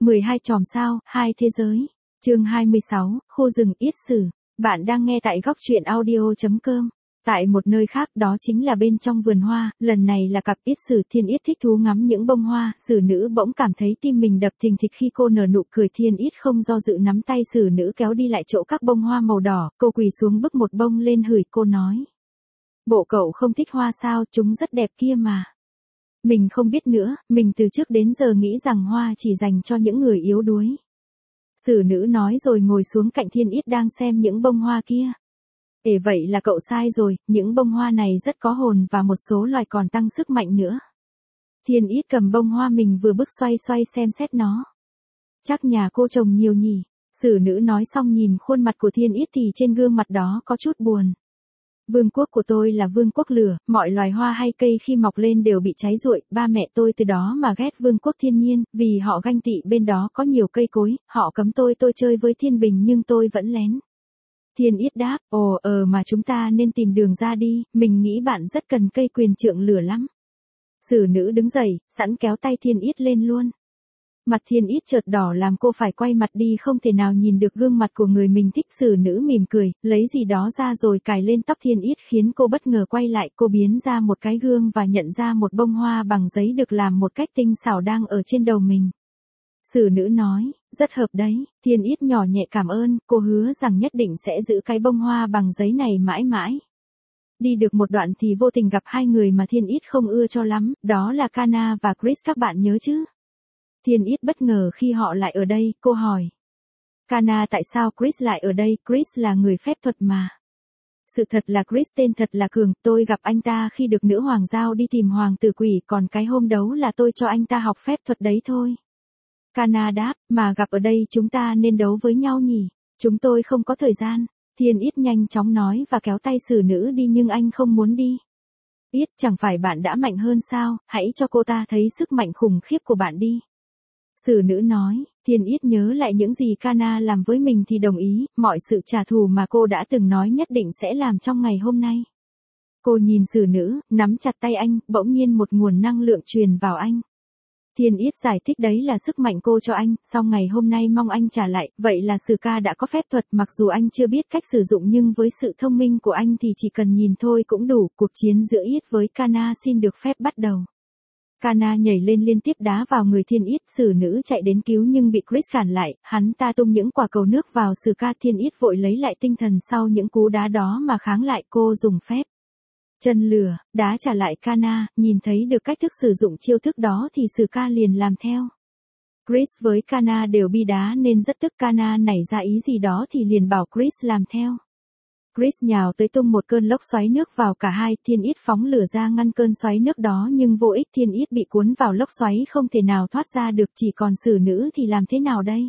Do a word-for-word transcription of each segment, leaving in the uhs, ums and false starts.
mười hai chòm sao, hai thế giới. Chương hai mươi sáu, khu rừng Yết Sử. Bạn đang nghe tại góc truyện audio chấm com. Tại một nơi khác, đó chính là bên trong vườn hoa, lần này là cặp Yết Sử. Thiên Yết thích thú ngắm những bông hoa, Sử nữ bỗng cảm thấy tim mình đập thình thịch khi cô nở nụ cười. Thiên Yết không do dự nắm tay Sử nữ kéo đi lại chỗ các bông hoa màu đỏ, cô quỳ xuống bức một bông lên hửi. Cô nói: "Bộ cậu không thích hoa sao, chúng rất đẹp kia mà." Mình không biết nữa, mình từ trước đến giờ nghĩ rằng hoa chỉ dành cho những người yếu đuối. Sử nữ nói rồi ngồi xuống cạnh Thiên Yết đang xem những bông hoa kia. Ê, vậy là cậu sai rồi, những bông hoa này rất có hồn và một số loài còn tăng sức mạnh nữa. Thiên Yết cầm bông hoa mình vừa bước xoay xoay xem xét nó. Chắc nhà cô trồng nhiều nhỉ? Sử nữ nói xong nhìn khuôn mặt của Thiên Yết thì trên gương mặt đó có chút buồn. Vương quốc của tôi là vương quốc lửa, mọi loài hoa hay cây khi mọc lên đều bị cháy rụi, ba mẹ tôi từ đó mà ghét vương quốc thiên nhiên, vì họ ganh tị bên đó có nhiều cây cối, họ cấm tôi tôi chơi với thiên bình nhưng tôi vẫn lén. Thiên Yết đáp: "Ồ ờ mà chúng ta nên tìm đường ra đi, mình nghĩ bạn rất cần cây quyền trượng lửa lắm." Sử nữ đứng dậy, sẵn kéo tay Thiên Yết lên luôn. Mặt Thiên Yết chợt đỏ làm cô phải quay mặt đi, không thể nào nhìn được gương mặt của người mình thích. Sử nữ mỉm cười, lấy gì đó ra rồi cài lên tóc Thiên Yết khiến cô bất ngờ quay lại. Cô biến ra một cái gương và nhận ra một bông hoa bằng giấy được làm một cách tinh xảo đang ở trên đầu mình. Sử nữ nói: "Rất hợp đấy." Thiên Yết nhỏ nhẹ cảm ơn, cô hứa rằng nhất định sẽ giữ cái bông hoa bằng giấy này mãi mãi. Đi được một đoạn thì vô tình gặp hai người mà Thiên Yết không ưa cho lắm, đó là Kana và Chris, các bạn nhớ chứ? Thiên Yết bất ngờ khi họ lại ở đây, cô hỏi: "Kana, tại sao Chris lại ở đây?" "Chris là người phép thuật mà." Sự thật là Chris tên thật là Cường, tôi gặp anh ta khi được nữ hoàng giao đi tìm hoàng tử quỷ, còn cái hôm đấu là tôi cho anh ta học phép thuật đấy thôi. Kana đáp: "Mà gặp ở đây chúng ta nên đấu với nhau nhỉ? Chúng tôi không có thời gian." Thiên Yết nhanh chóng nói và kéo tay Sử nữ đi nhưng anh không muốn đi. "Yết, chẳng phải bạn đã mạnh hơn sao, hãy cho cô ta thấy sức mạnh khủng khiếp của bạn đi." Sử nữ nói. Thiên Yết nhớ lại những gì Kana làm với mình thì đồng ý, mọi sự trả thù mà cô đã từng nói nhất định sẽ làm trong ngày hôm nay. Cô nhìn Sử nữ, nắm chặt tay anh, bỗng nhiên một nguồn năng lượng truyền vào anh. Thiên Yết giải thích đấy là sức mạnh cô cho anh, sau ngày hôm nay mong anh trả lại, vậy là Sử ca đã có phép thuật, mặc dù anh chưa biết cách sử dụng nhưng với sự thông minh của anh thì chỉ cần nhìn thôi cũng đủ. Cuộc chiến giữa Yết với Kana xin được phép bắt đầu. Kana nhảy lên liên tiếp đá vào người Thiên Yết, Sử nữ chạy đến cứu nhưng bị Chris cản lại, hắn ta tung những quả cầu nước vào Sử ca. Thiên Yết vội lấy lại tinh thần sau những cú đá đó mà kháng lại. Cô dùng phép chân lửa, đá trả lại Kana, nhìn thấy được cách thức sử dụng chiêu thức đó thì Sử ca liền làm theo. Chris với Kana đều bi đá nên rất tức, Kana nảy ra ý gì đó thì liền bảo Chris làm theo. Chris nhào tới tung một cơn lốc xoáy nước vào cả hai, Thiên Yết phóng lửa ra ngăn cơn xoáy nước đó nhưng vô ích, Thiên Yết bị cuốn vào lốc xoáy không thể nào thoát ra được, chỉ còn Sử nữ thì làm thế nào đây?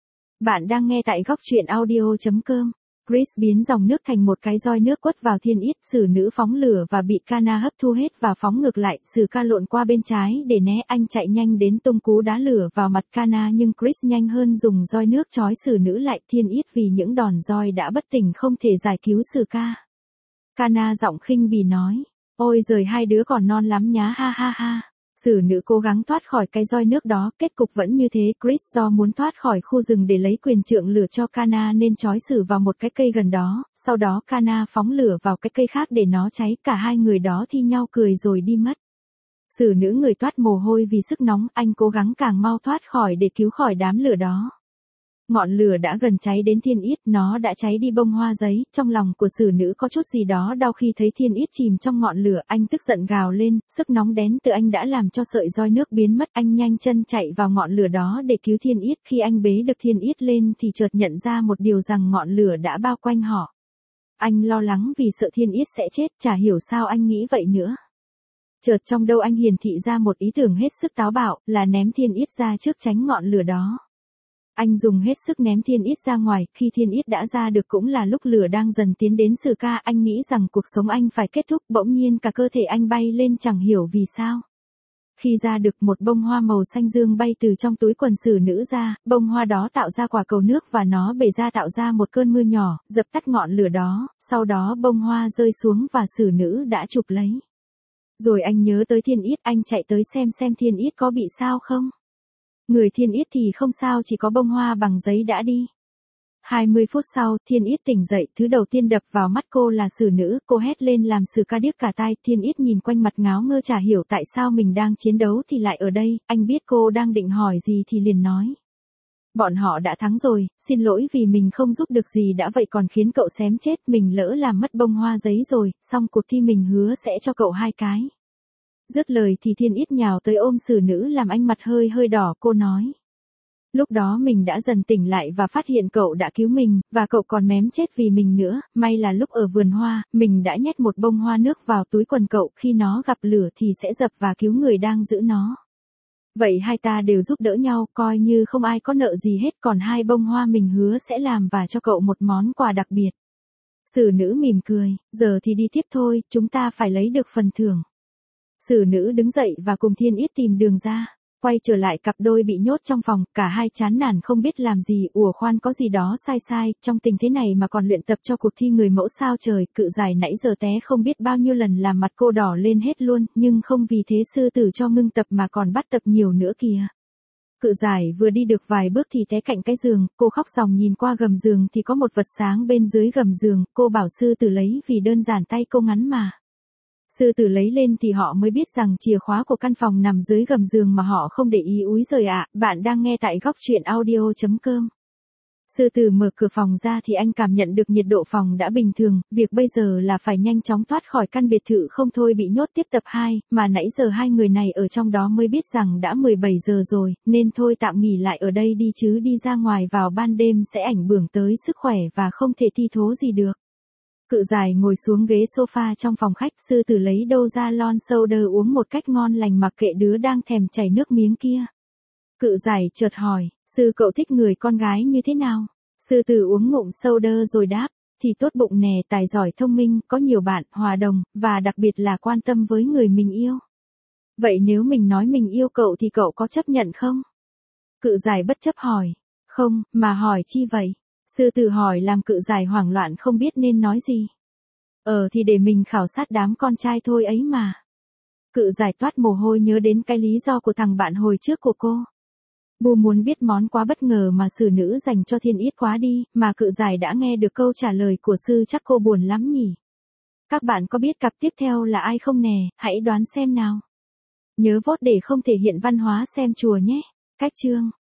Bạn đang nghe tại góc truyện audio chấm com. Chris biến dòng nước thành một cái roi nước quất vào Thiên Yết, Sử nữ phóng lửa và bị Kana hấp thu hết và phóng ngược lại. Sử ca lộn qua bên trái để né, anh chạy nhanh đến tung cú đá lửa vào mặt Kana nhưng Chris nhanh hơn dùng roi nước trói Sử nữ lại. Thiên Yết vì những đòn roi đã bất tỉnh không thể giải cứu Sử ca. Kana giọng khinh bỉ nói: "Ôi giời, hai đứa còn non lắm nhá, ha ha ha." Sử nữ cố gắng thoát khỏi cái roi nước đó, kết cục vẫn như thế. Chris do muốn thoát khỏi khu rừng để lấy quyền trượng lửa cho Kana nên trói Sử vào một cái cây gần đó, sau đó Kana phóng lửa vào cái cây khác để nó cháy, cả hai người đó thi nhau cười rồi đi mất. Sử nữ người toát mồ hôi vì sức nóng, anh cố gắng càng mau thoát khỏi để cứu khỏi đám lửa đó. Ngọn lửa đã gần cháy đến Thiên Yết, nó đã cháy đi bông hoa giấy, trong lòng của Sử nữ có chút gì đó đau khi thấy Thiên Yết chìm trong ngọn lửa, anh tức giận gào lên, sức nóng đến từ anh đã làm cho sợi roi nước biến mất, anh nhanh chân chạy vào ngọn lửa đó để cứu Thiên Yết, khi anh bế được Thiên Yết lên thì chợt nhận ra một điều rằng ngọn lửa đã bao quanh họ. Anh lo lắng vì sợ Thiên Yết sẽ chết, chả hiểu sao anh nghĩ vậy nữa. Chợt trong đầu anh hiển thị ra một ý tưởng hết sức táo bạo, là ném Thiên Yết ra trước tránh ngọn lửa đó. Anh dùng hết sức ném Thiên Yết ra ngoài, khi Thiên Yết đã ra được cũng là lúc lửa đang dần tiến đến Sử ca, anh nghĩ rằng cuộc sống anh phải kết thúc, bỗng nhiên cả cơ thể anh bay lên chẳng hiểu vì sao. Khi ra được, một bông hoa màu xanh dương bay từ trong túi quần Sử nữ ra, bông hoa đó tạo ra quả cầu nước và nó bể ra tạo ra một cơn mưa nhỏ, dập tắt ngọn lửa đó, sau đó bông hoa rơi xuống và Sử nữ đã chụp lấy. Rồi anh nhớ tới Thiên Yết, anh chạy tới xem xem Thiên Yết có bị sao không. Người Thiên Yết thì không sao, chỉ có bông hoa bằng giấy đã đi. hai mươi phút sau, Thiên Yết tỉnh dậy, thứ đầu tiên đập vào mắt cô là Sử Nữ, cô hét lên làm Sử Ca điếc cả tai. Thiên Yết nhìn quanh mặt ngáo ngơ chả hiểu tại sao mình đang chiến đấu thì lại ở đây, anh biết cô đang định hỏi gì thì liền nói. Bọn họ đã thắng rồi, xin lỗi vì mình không giúp được gì đã vậy còn khiến cậu xém chết, mình lỡ làm mất bông hoa giấy rồi, xong cuộc thi mình hứa sẽ cho cậu hai cái. Dứt lời thì Thiên Yết nhào tới ôm Sử Nữ làm anh mặt hơi hơi đỏ, cô nói. Lúc đó mình đã dần tỉnh lại và phát hiện cậu đã cứu mình, và cậu còn mém chết vì mình nữa, may là lúc ở vườn hoa, mình đã nhét một bông hoa nước vào túi quần cậu, khi nó gặp lửa thì sẽ dập và cứu người đang giữ nó. Vậy hai ta đều giúp đỡ nhau, coi như không ai có nợ gì hết, còn hai bông hoa mình hứa sẽ làm và cho cậu một món quà đặc biệt. Sử Nữ mỉm cười, giờ thì đi tiếp thôi, chúng ta phải lấy được phần thưởng. Sử Nữ đứng dậy và cùng Thiên Yết tìm đường ra. Quay trở lại cặp đôi bị nhốt trong phòng, cả hai chán nản không biết làm gì, ủa khoan có gì đó sai sai, trong tình thế này mà còn luyện tập cho cuộc thi người mẫu sao trời, Cự Giải nãy giờ té không biết bao nhiêu lần làm mặt cô đỏ lên hết luôn, nhưng không vì thế sư tử cho ngưng tập mà còn bắt tập nhiều nữa kìa. Cự Giải vừa đi được vài bước thì té cạnh cái giường, cô khóc ròng nhìn qua gầm giường thì có một vật sáng bên dưới gầm giường, cô bảo sư tử lấy vì đơn giản tay cô ngắn mà. Sư tử lấy lên thì họ mới biết rằng chìa khóa của căn phòng nằm dưới gầm giường mà họ không để ý úi giời ạ, bạn đang nghe tại góc truyện audio chấm com. Sư tử mở cửa phòng ra thì anh cảm nhận được nhiệt độ phòng đã bình thường, việc bây giờ là phải nhanh chóng thoát khỏi căn biệt thự không thôi bị nhốt tiếp tập hai, mà nãy giờ hai người này ở trong đó mới biết rằng đã mười bảy giờ rồi, nên thôi tạm nghỉ lại ở đây đi chứ đi ra ngoài vào ban đêm sẽ ảnh hưởng tới sức khỏe và không thể thi thố gì được. Cự Giải ngồi xuống ghế sofa trong phòng khách, sư tử lấy đâu ra lon soda uống một cách ngon lành mặc kệ đứa đang thèm chảy nước miếng kia. Cự Giải chợt hỏi, sư cậu thích người con gái như thế nào? Sư tử uống ngụm soda rồi đáp, thì tốt bụng nè, tài giỏi thông minh, có nhiều bạn, hòa đồng, và đặc biệt là quan tâm với người mình yêu. Vậy nếu mình nói mình yêu cậu thì cậu có chấp nhận không? Cự Giải bất chấp hỏi, không, mà hỏi chi vậy? Sư tử hỏi làm Cự Giải hoảng loạn không biết nên nói gì. Ờ thì để mình khảo sát đám con trai thôi ấy mà. Cự Giải toát mồ hôi nhớ đến cái lý do của thằng bạn hồi trước của cô. Bu muốn biết món quá bất ngờ mà Sử Nữ dành cho Thiên Yết quá đi, mà Cự Giải đã nghe được câu trả lời của sư chắc cô buồn lắm nhỉ. Các bạn có biết cặp tiếp theo là ai không nè, hãy đoán xem nào. Nhớ vote để không thể hiện văn hóa xem chùa nhé. Cách chương.